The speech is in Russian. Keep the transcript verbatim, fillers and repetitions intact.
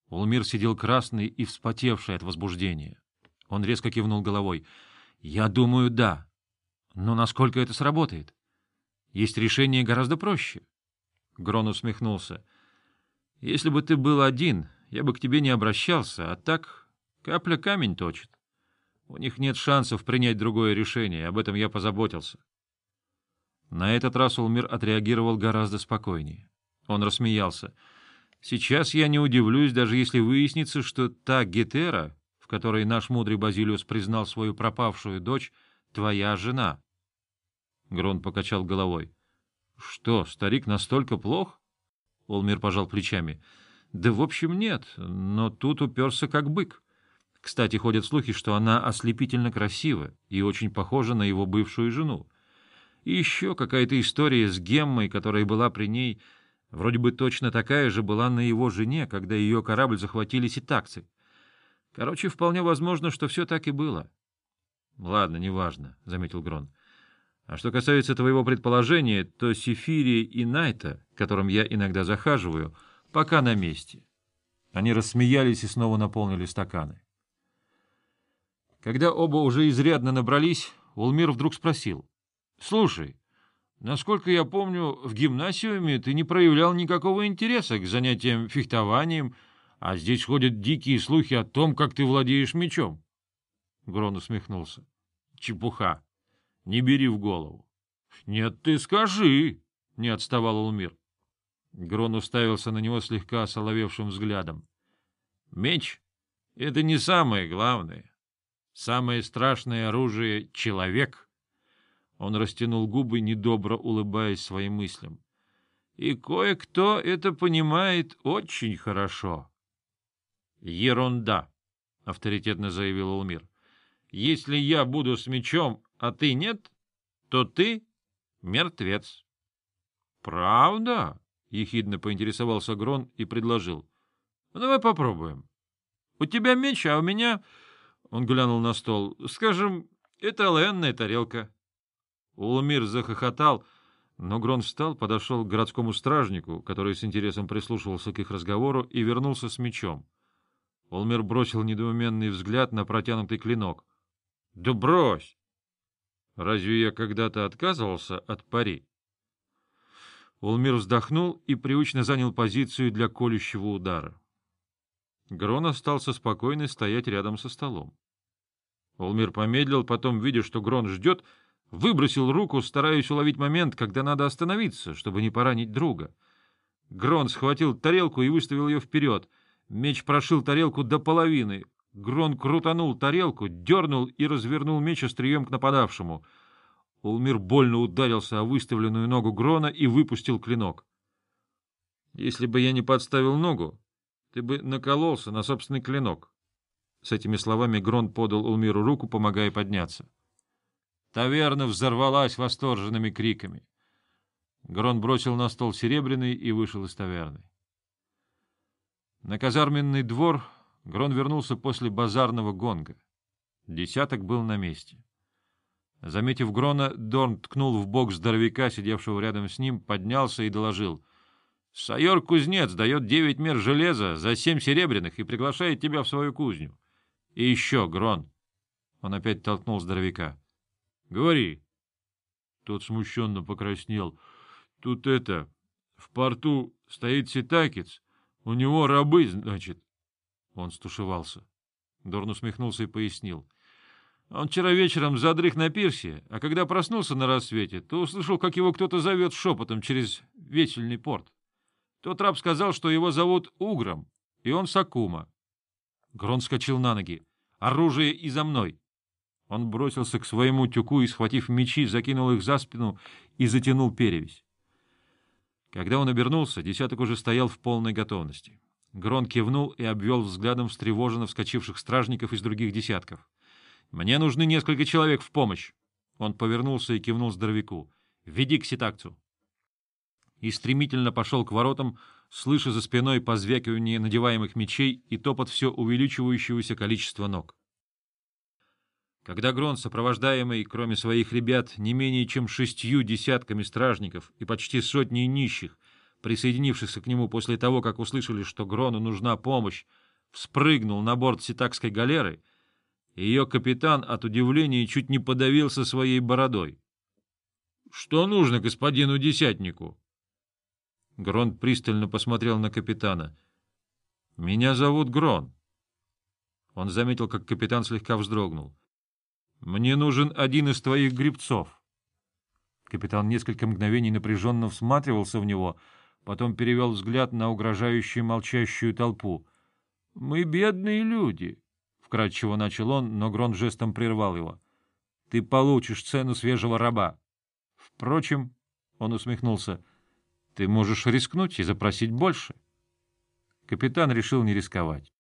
Улмир сидел красный и вспотевший от возбуждения. Он резко кивнул головой. — Я думаю, да. Но насколько это сработает? Есть решение гораздо проще. Грон усмехнулся. — Если бы ты был один, я бы к тебе не обращался, а так капля камень точит. У них нет шансов принять другое решение, об этом я позаботился. На этот раз Улмир отреагировал гораздо спокойнее. Он рассмеялся. — Сейчас я не удивлюсь, даже если выяснится, что та Гетера, в которой наш мудрый Базилиус признал свою пропавшую дочь, твоя жена. Грон покачал головой. — Что, старик настолько плох? Улмир пожал плечами. — Да в общем нет, но тут уперся как бык. Кстати, ходят слухи, что она ослепительно красива и очень похожа на его бывшую жену. И еще какая-то история с Геммой, которая была при ней, вроде бы точно такая же была на его жене, когда ее корабль захватили ситакцы. Короче, вполне возможно, что все так и было. — Ладно, неважно, — заметил Грон. — А что касается твоего предположения, то Сефири и Найта, к которым я иногда захаживаю, пока на месте. Они рассмеялись и снова наполнили стаканы. Когда оба уже изрядно набрались, Улмир вдруг спросил. — Слушай, насколько я помню, в гимнасиуме ты не проявлял никакого интереса к занятиям фехтованием, а здесь ходят дикие слухи о том, как ты владеешь мечом. Грон усмехнулся. — Чепуха. Не бери в голову. — Нет, ты скажи, — не отставал Улмир. Грон уставился на него слегка осоловевшим взглядом. — Меч — это не самое главное. Самое страшное оружие — человек. Он растянул губы, недобро улыбаясь своим мыслям. И кое-кто это понимает очень хорошо. — Ерунда, — авторитетно заявил Улмир. — Если я буду с мечом, а ты нет, то ты мертвец. — Правда? — ехидно поинтересовался Грон и предложил. — Давай попробуем. У тебя меч, а у меня... Он глянул на стол. — Скажем, это оловянная тарелка. Улмир захохотал, но Грон встал, подошел к городскому стражнику, который с интересом прислушивался к их разговору, и вернулся с мечом. Улмир бросил недоуменный взгляд на протянутый клинок. — Да брось! Разве я когда-то отказывался от пари? Улмир вздохнул и привычно занял позицию для колющего удара. Грон остался спокойно стоять рядом со столом. Улмир помедлил, потом, видя, что Грон ждет, выбросил руку, стараясь уловить момент, когда надо остановиться, чтобы не поранить друга. Грон схватил тарелку и выставил ее вперед. Меч прошил тарелку до половины. Грон крутанул тарелку, дернул и развернул меч острием к нападавшему. Улмир больно ударился о выставленную ногу Грона и выпустил клинок. — Если бы я не подставил ногу, ты бы накололся на собственный клинок. С этими словами Грон подал Улмиру руку, помогая подняться. Таверна взорвалась восторженными криками. Грон бросил на стол серебряный и вышел из таверны. На казарменный двор Грон вернулся после базарного гонга. Десяток был на месте. Заметив Грона, Дорн ткнул в бок здоровяка, сидевшего рядом с ним, поднялся и доложил. — Сайор-кузнец дает девять мер железа за семь серебряных и приглашает тебя в свою кузню. И еще, Грон. Он опять толкнул здоровяка. — Говори. Тот смущенно покраснел. — Тут это... В порту стоит ситакец. У него рабы, значит. Он стушевался. Дорн усмехнулся и пояснил. Он вчера вечером задрых на пирсе, а когда проснулся на рассвете, то услышал, как его кто-то зовет шепотом через весельный порт. Тот раб сказал, что его зовут Угром, и он Сакума. Грон вскочил на ноги. «Оружие и за мной!» Он бросился к своему тюку и, схватив мечи, закинул их за спину и затянул перевязь. Когда он обернулся, десяток уже стоял в полной готовности. Грон кивнул и обвел взглядом встревоженно вскочивших стражников из других десятков. «Мне нужны несколько человек в помощь!» Он повернулся и кивнул здоровяку. «Веди к ситакцу!» И стремительно пошел к воротам, слыша за спиной позвякивание надеваемых мечей и топот все увеличивающегося количества ног. Когда Грон, сопровождаемый, кроме своих ребят, не менее чем шестью десятками стражников и почти сотней нищих, присоединившихся к нему после того, как услышали, что Грону нужна помощь, вспрыгнул на борт ситакской галеры, и ее капитан от удивления чуть не подавился своей бородой. — Что нужно господину десятнику? Грон пристально посмотрел на капитана. — Меня зовут Грон. Он заметил, как капитан слегка вздрогнул. — Мне нужен один из твоих гребцов. Капитан несколько мгновений напряженно всматривался в него, потом перевел взгляд на угрожающую молчащую толпу. — Мы бедные люди, — вкратчиво начал он, но Грон жестом прервал его. — Ты получишь цену свежего раба. Впрочем, — он усмехнулся, — ты можешь рискнуть и запросить больше. Капитан решил не рисковать.